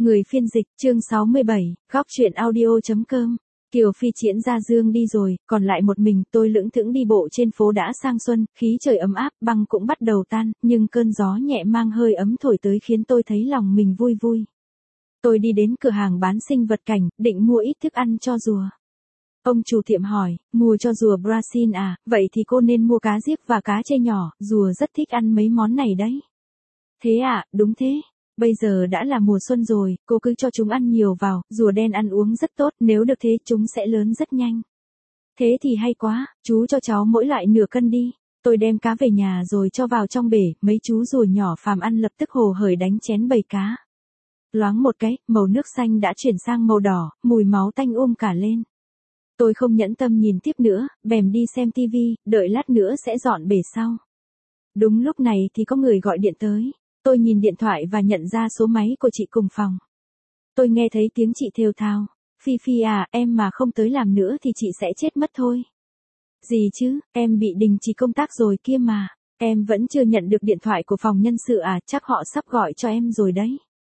Người phiên dịch, chương 67, góc truyện audio.com. Kiều Phi Triển ra Dương đi rồi, còn lại một mình tôi lững thững đi bộ trên phố đã sang xuân, khí trời ấm áp, băng cũng bắt đầu tan, nhưng cơn gió nhẹ mang hơi ấm thổi tới khiến tôi thấy lòng mình vui vui. Tôi đi đến cửa hàng bán sinh vật cảnh, định mua ít thức ăn cho rùa. Ông chủ tiệm hỏi, mua cho rùa Brazil à, vậy thì cô nên mua cá giếc và cá trê nhỏ, rùa rất thích ăn mấy món này đấy. Thế à, đúng thế. Bây giờ đã là mùa xuân rồi, cô cứ cho chúng ăn nhiều vào, rùa đen ăn uống rất tốt, nếu được thế chúng sẽ lớn rất nhanh. Thế thì hay quá, chú cho cháu mỗi loại nửa cân đi. Tôi đem cá về nhà rồi cho vào trong bể, mấy chú rùa nhỏ phàm ăn lập tức hồ hởi đánh chén bầy cá. Loáng một cái, màu nước xanh đã chuyển sang màu đỏ, mùi máu tanh cả lên. Tôi không nhẫn tâm nhìn tiếp nữa, bèn đi xem tivi, đợi lát nữa sẽ dọn bể sau. Đúng lúc này thì có người gọi điện tới. Tôi nhìn điện thoại và nhận ra số máy của chị cùng phòng. Tôi nghe thấy tiếng chị thều thào. Phi Phi à, em mà không tới làm nữa thì chị sẽ chết mất thôi. Gì chứ, em bị đình chỉ công tác rồi kia mà. Em vẫn chưa nhận được điện thoại của phòng nhân sự à, chắc họ sắp gọi cho em rồi đấy.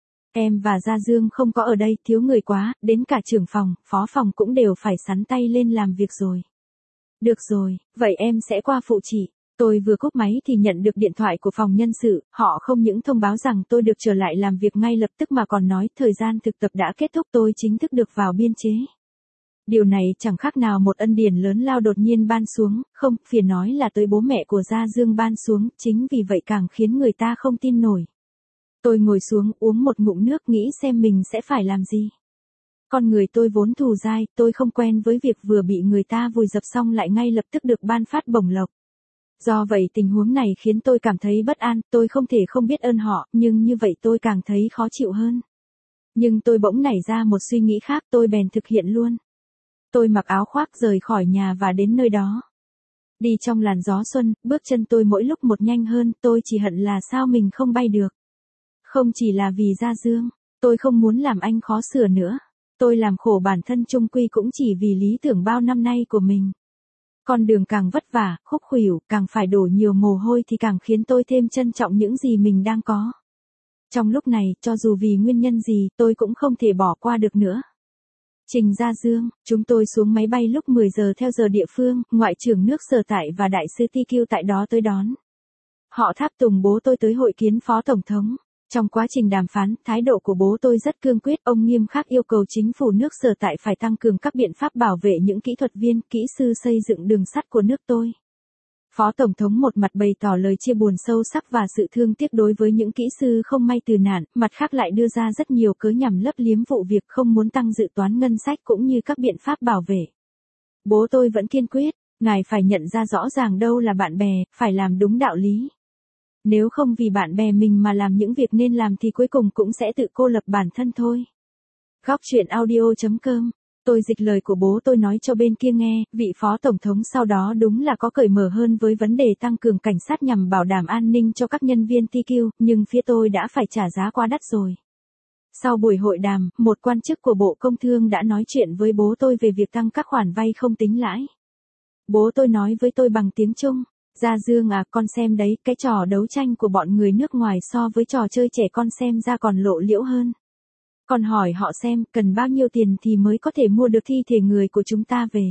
Em và Gia Dương không có ở đây, thiếu người quá, đến cả trưởng phòng, phó phòng cũng đều phải sắn tay lên làm việc rồi. Được rồi, vậy em sẽ qua phụ chị. Tôi vừa cúp máy thì nhận được điện thoại của phòng nhân sự, họ không những thông báo rằng tôi được trở lại làm việc ngay lập tức mà còn nói thời gian thực tập đã kết thúc, tôi chính thức được vào biên chế. Điều này chẳng khác nào một ân điển lớn lao đột nhiên ban xuống, không, phiền nói là tới bố mẹ của Gia Dương ban xuống, chính vì vậy càng khiến người ta không tin nổi. Tôi ngồi xuống uống một ngụm nước nghĩ xem mình sẽ phải làm gì. Con người tôi vốn thù dai, tôi không quen với việc vừa bị người ta vùi dập xong lại ngay lập tức được ban phát bổng lộc. Do vậy tình huống này khiến tôi cảm thấy bất an, tôi không thể không biết ơn họ, nhưng như vậy tôi càng thấy khó chịu hơn. Nhưng tôi bỗng nảy ra một suy nghĩ khác, tôi bèn thực hiện luôn. Tôi mặc áo khoác rời khỏi nhà và đến nơi đó. Đi trong làn gió xuân, bước chân tôi mỗi lúc một nhanh hơn, tôi chỉ hận là sao mình không bay được. Không chỉ là vì Gia Dương, tôi không muốn làm anh khó xử nữa. Tôi làm khổ bản thân chung quy cũng chỉ vì lý tưởng bao năm nay của mình. Con đường càng vất vả, khúc khuỷu, càng phải đổ nhiều mồ hôi thì càng khiến tôi thêm trân trọng những gì mình đang có. Trong lúc này, cho dù vì nguyên nhân gì, tôi cũng không thể bỏ qua được nữa. Trình Gia Dương, chúng tôi xuống máy bay lúc 10 giờ theo giờ địa phương, Ngoại trưởng nước Sở Tại và Đại sứ TQ tại đó tới đón. Họ tháp tùng bố tôi tới hội kiến Phó Tổng thống. Trong quá trình đàm phán, thái độ của bố tôi rất cương quyết, ông nghiêm khắc yêu cầu chính phủ nước Sở Tại phải tăng cường các biện pháp bảo vệ những kỹ thuật viên, kỹ sư xây dựng đường sắt của nước tôi. Phó Tổng thống một mặt bày tỏ lời chia buồn sâu sắc và sự thương tiếc đối với những kỹ sư không may tử nạn, mặt khác lại đưa ra rất nhiều cớ nhằm lấp liếm vụ việc không muốn tăng dự toán ngân sách cũng như các biện pháp bảo vệ. Bố tôi vẫn kiên quyết, ngài phải nhận ra rõ ràng đâu là bạn bè, phải làm đúng đạo lý. Nếu không vì bạn bè mình mà làm những việc nên làm thì cuối cùng cũng sẽ tự cô lập bản thân thôi. Góc truyện audio.com. Tôi dịch lời của bố tôi nói cho bên kia nghe, vị phó tổng thống sau đó đúng là có cởi mở hơn với vấn đề tăng cường cảnh sát nhằm bảo đảm an ninh cho các nhân viên TQ, nhưng phía tôi đã phải trả giá quá đắt rồi. Sau buổi hội đàm, một quan chức của Bộ Công Thương đã nói chuyện với bố tôi về việc tăng các khoản vay không tính lãi. Bố tôi nói với tôi bằng tiếng Trung. Gia Dương à, con xem đấy, cái trò đấu tranh của bọn người nước ngoài so với trò chơi trẻ con xem ra còn lộ liễu hơn. Con hỏi họ xem, cần bao nhiêu tiền thì mới có thể mua được thi thể người của chúng ta về.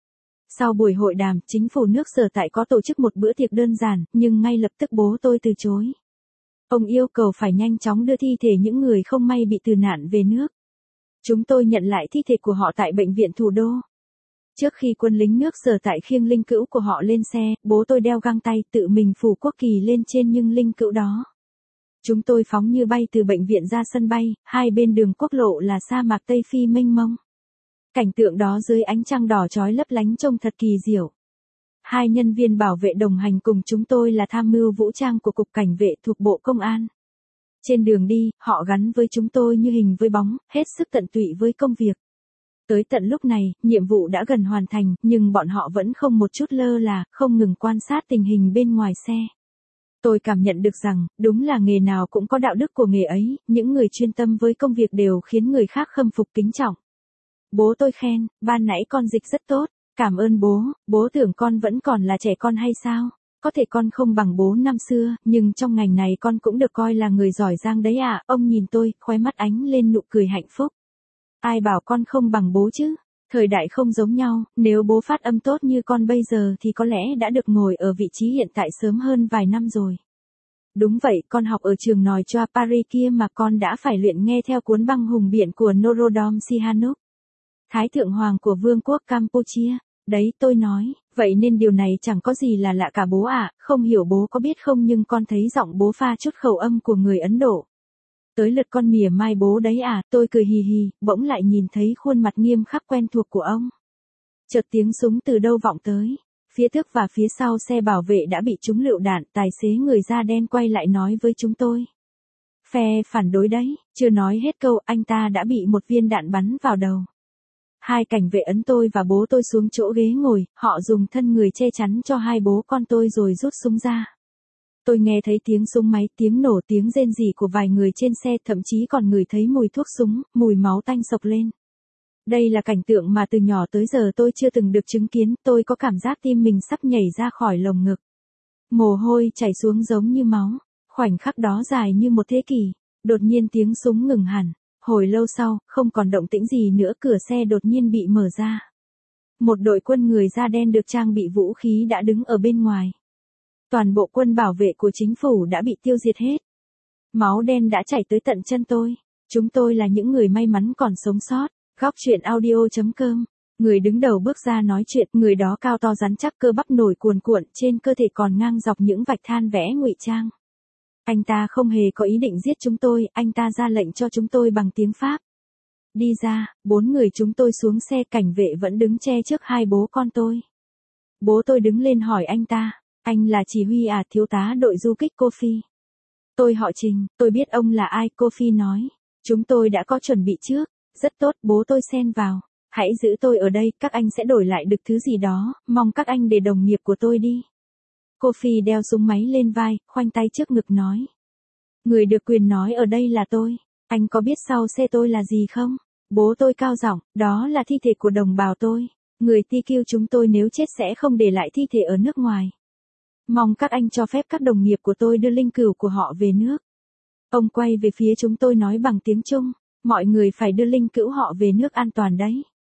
Sau buổi hội đàm, chính phủ nước Sở Tại có tổ chức một bữa tiệc đơn giản, nhưng ngay lập tức bố tôi từ chối. Ông yêu cầu phải nhanh chóng đưa thi thể những người không may bị tử nạn về nước. Chúng tôi nhận lại thi thể của họ tại bệnh viện thủ đô. Trước khi quân lính nước Sở Tại khiêng linh cữu của họ lên xe, bố tôi đeo găng tay tự mình phủ quốc kỳ lên trên nhưng linh cữu đó. Chúng tôi phóng như bay từ bệnh viện ra sân bay, hai bên đường quốc lộ là sa mạc Tây Phi mênh mông. Cảnh tượng đó dưới ánh trăng đỏ chói lấp lánh trông thật kỳ diệu. Hai nhân viên bảo vệ đồng hành cùng chúng tôi là tham mưu vũ trang của Cục Cảnh vệ thuộc Bộ Công an. Trên đường đi, họ gắn với chúng tôi như hình với bóng, hết sức tận tụy với công việc. Tới tận lúc này, nhiệm vụ đã gần hoàn thành, nhưng bọn họ vẫn không một chút lơ là, không ngừng quan sát tình hình bên ngoài xe. Tôi cảm nhận được rằng, đúng là nghề nào cũng có đạo đức của nghề ấy, những người chuyên tâm với công việc đều khiến người khác khâm phục kính trọng. Bố tôi khen, ban nãy con dịch rất tốt, cảm ơn bố, bố tưởng con vẫn còn là trẻ con hay sao? có thể con không bằng bố năm xưa, nhưng trong ngành này con cũng được coi là người giỏi giang đấy ạ. Ông nhìn tôi, khóe mắt ánh lên nụ cười hạnh phúc. Ai bảo con không bằng bố chứ? Thời đại không giống nhau, nếu bố phát âm tốt như con bây giờ thì có lẽ đã được ngồi ở vị trí hiện tại sớm hơn vài năm rồi. Đúng vậy, con học ở trường Nòi Choa Paris kia mà con đã phải luyện nghe theo cuốn băng hùng biện của Norodom Sihanouk, Thái thượng hoàng của Vương quốc Campuchia. Đấy, tôi nói, vậy nên điều này chẳng có gì là lạ cả bố ạ, không hiểu bố có biết không, nhưng con thấy giọng bố pha chút khẩu âm của người Ấn Độ. Tới lượt con mỉa mai bố đấy à, tôi cười hì hì, bỗng lại nhìn thấy khuôn mặt nghiêm khắc quen thuộc của ông. Chợt tiếng súng từ đâu vọng tới. Phía trước và phía sau xe bảo vệ đã bị trúng lựu đạn, tài xế người da đen quay lại nói với chúng tôi. Phe phản đối đấy, chưa nói hết câu anh ta đã bị một viên đạn bắn vào đầu. Hai cảnh vệ ấn tôi và bố tôi xuống chỗ ghế ngồi, họ dùng thân người che chắn cho hai bố con tôi rồi rút súng ra. Tôi nghe thấy tiếng súng máy, tiếng nổ, tiếng rên rỉ của vài người trên xe, thậm chí còn ngửi thấy mùi thuốc súng, mùi máu tanh sộc lên. Đây là cảnh tượng mà từ nhỏ tới giờ tôi chưa từng được chứng kiến, tôi có cảm giác tim mình sắp nhảy ra khỏi lồng ngực. Mồ hôi chảy xuống giống như máu, khoảnh khắc đó dài như một thế kỷ, đột nhiên tiếng súng ngừng hẳn, hồi lâu sau, không còn động tĩnh gì nữa, cửa xe đột nhiên bị mở ra. Một đội quân người da đen được trang bị vũ khí đã đứng ở bên ngoài. Toàn bộ quân bảo vệ của chính phủ đã bị tiêu diệt hết. Máu đen đã chảy tới tận chân tôi. Chúng tôi là những người may mắn còn sống sót. Góc truyện audio.com. Người đứng đầu bước ra nói chuyện, người đó cao to rắn chắc, cơ bắp nổi cuồn cuộn, trên cơ thể còn ngang dọc những vạch than vẽ ngụy trang. Anh ta không hề có ý định giết chúng tôi, anh ta ra lệnh cho chúng tôi bằng tiếng Pháp. Đi ra, 4 người chúng tôi xuống xe, cảnh vệ vẫn đứng che trước hai bố con tôi. Bố tôi đứng lên hỏi anh ta. Anh là chỉ huy à, thiếu tá đội du kích Cô Phi. Tôi họ Trình, tôi biết ông là ai, Cô Phi nói. Chúng tôi đã có chuẩn bị trước. Rất tốt, bố tôi xen vào. Hãy giữ tôi ở đây, các anh sẽ đổi lại được thứ gì đó, mong các anh để đồng nghiệp của tôi đi. Cô Phi đeo súng máy lên vai, khoanh tay trước ngực nói. Người được quyền nói ở đây là tôi. Anh có biết sau xe tôi là gì không? Bố tôi cao giọng, đó là thi thể của đồng bào tôi. Người TQ chúng tôi nếu chết sẽ không để lại thi thể ở nước ngoài. Mong các anh cho phép các đồng nghiệp của tôi đưa linh cữu của họ về nước. Ông quay về phía chúng tôi nói bằng tiếng Trung, mọi người phải đưa linh cữu họ về nước an toàn đấy.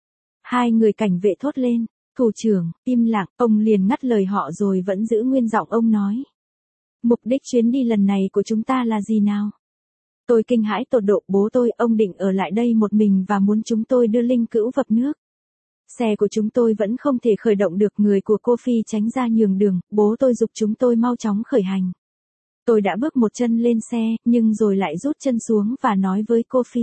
Hai người cảnh vệ thốt lên, thủ trưởng, im lặng, ông liền ngắt lời họ rồi vẫn giữ nguyên giọng ông nói. Mục đích chuyến đi lần này của chúng ta là gì nào? Tôi kinh hãi tột độ, bố tôi, ông định ở lại đây một mình và muốn chúng tôi đưa linh cữu vập nước. Xe của chúng tôi vẫn không thể khởi động được, người của Cô Phi tránh ra nhường đường, bố tôi giục chúng tôi mau chóng khởi hành. Tôi đã bước một chân lên xe, nhưng rồi lại rút chân xuống và nói với Cô Phi.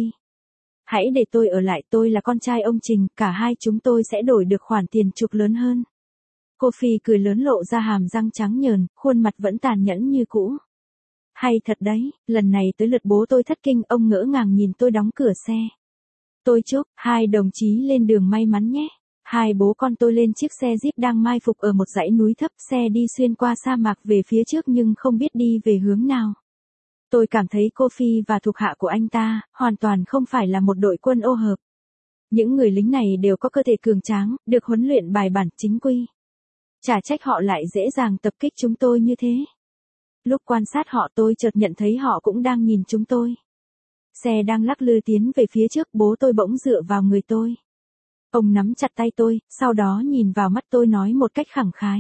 Hãy để tôi ở lại, tôi là con trai ông Trình, cả hai chúng tôi sẽ đổi được khoản tiền chuộc lớn hơn. Cô Phi cười lớn lộ ra hàm răng trắng nhờn, khuôn mặt vẫn tàn nhẫn như cũ. Hay thật đấy, lần này tới lượt bố tôi thất kinh, ông ngỡ ngàng nhìn tôi đóng cửa xe. Tôi chúc, hai đồng chí lên đường may mắn nhé. Hai bố con tôi lên chiếc xe Jeep đang mai phục ở một dãy núi thấp, xe đi xuyên qua sa mạc về phía trước nhưng không biết đi về hướng nào. Tôi cảm thấy Cô Phi và thuộc hạ của anh ta, hoàn toàn không phải là một đội quân ô hợp. Những người lính này đều có cơ thể cường tráng, được huấn luyện bài bản chính quy. Chả trách họ lại dễ dàng tập kích chúng tôi như thế. Lúc quan sát họ tôi chợt nhận thấy họ cũng đang nhìn chúng tôi. Xe đang lắc lư tiến về phía trước, bố tôi bỗng dựa vào người tôi. Ông nắm chặt tay tôi, sau đó nhìn vào mắt tôi nói một cách khẳng khái.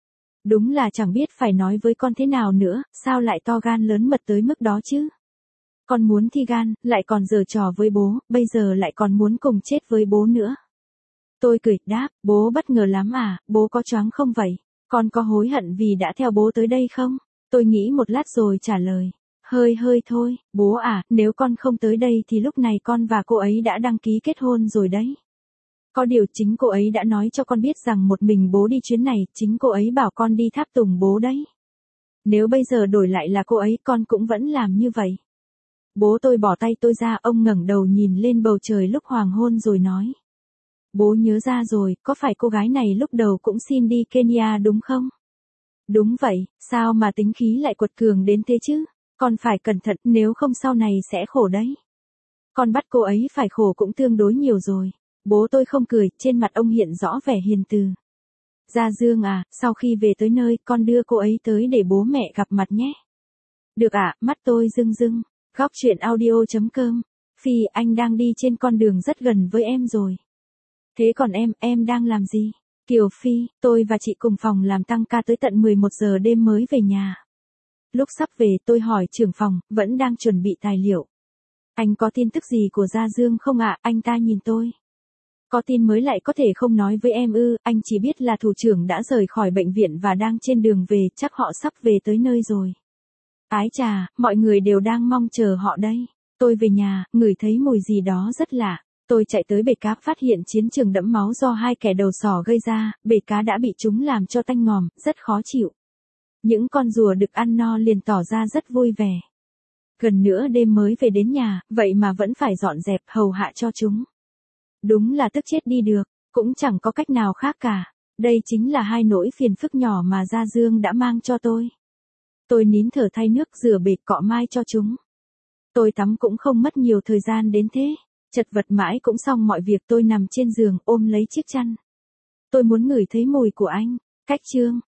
Đúng là chẳng biết phải nói với con thế nào nữa, sao lại to gan lớn mật tới mức đó chứ? Con muốn thi gan, lại còn giở trò với bố, bây giờ lại còn muốn cùng chết với bố nữa. Tôi cười, đáp, bố bất ngờ lắm à, bố có choáng không vậy? Con có hối hận vì đã theo bố tới đây không? Tôi nghĩ một lát rồi trả lời. Hơi thôi, bố à, nếu con không tới đây thì lúc này con và cô ấy đã đăng ký kết hôn rồi đấy. Có điều chính cô ấy đã nói cho con biết rằng một mình bố đi chuyến này, chính cô ấy bảo con đi tháp tùng bố đấy. Nếu bây giờ đổi lại là cô ấy, con cũng vẫn làm như vậy. Bố tôi bỏ tay tôi ra, ông ngẩng đầu nhìn lên bầu trời lúc hoàng hôn rồi nói. Bố nhớ ra rồi, có phải cô gái này lúc đầu cũng xin đi Kenya đúng không? Đúng vậy, sao mà tính khí lại quật cường đến thế chứ? Con phải cẩn thận, nếu không sau này sẽ khổ đấy. Con bắt cô ấy phải khổ cũng tương đối nhiều rồi. Bố tôi không cười, trên mặt ông hiện rõ vẻ hiền từ. Gia Dương à, sau khi về tới nơi, con đưa cô ấy tới để bố mẹ gặp mặt nhé. Được ạ, mắt tôi rưng rưng. Góc chuyện audio.com. Phi, anh đang đi trên con đường rất gần với em rồi. Thế còn em đang làm gì? Kiều Phi, tôi và chị cùng phòng làm tăng ca tới tận 11 giờ đêm mới về nhà. Lúc sắp về tôi hỏi trưởng phòng, vẫn đang chuẩn bị tài liệu. Anh có tin tức gì của Gia Dương không ạ? Anh ta nhìn tôi. Có tin mới lại có thể không nói với em ư? Anh chỉ biết là thủ trưởng đã rời khỏi bệnh viện và đang trên đường về, chắc họ sắp về tới nơi rồi. Ái chà, mọi người đều đang mong chờ họ đây. Tôi về nhà, ngửi thấy mùi gì đó rất lạ. Tôi chạy tới bể cá phát hiện chiến trường đẫm máu do hai kẻ đầu sỏ gây ra, bể cá đã bị chúng làm cho tanh ngòm, rất khó chịu. Những con rùa được ăn no liền tỏ ra rất vui vẻ. Gần nửa đêm mới về đến nhà, vậy mà vẫn phải dọn dẹp hầu hạ cho chúng. Đúng là tức chết đi được, cũng chẳng có cách nào khác cả. Đây chính là hai nỗi phiền phức nhỏ mà Gia Dương đã mang cho tôi. Tôi nín thở thay nước rửa bể cọ mai cho chúng. Tôi tắm cũng không mất nhiều thời gian đến thế. Chật vật mãi cũng xong mọi việc, tôi nằm trên giường ôm lấy chiếc chăn. Tôi muốn ngửi thấy mùi của anh. Cách chương.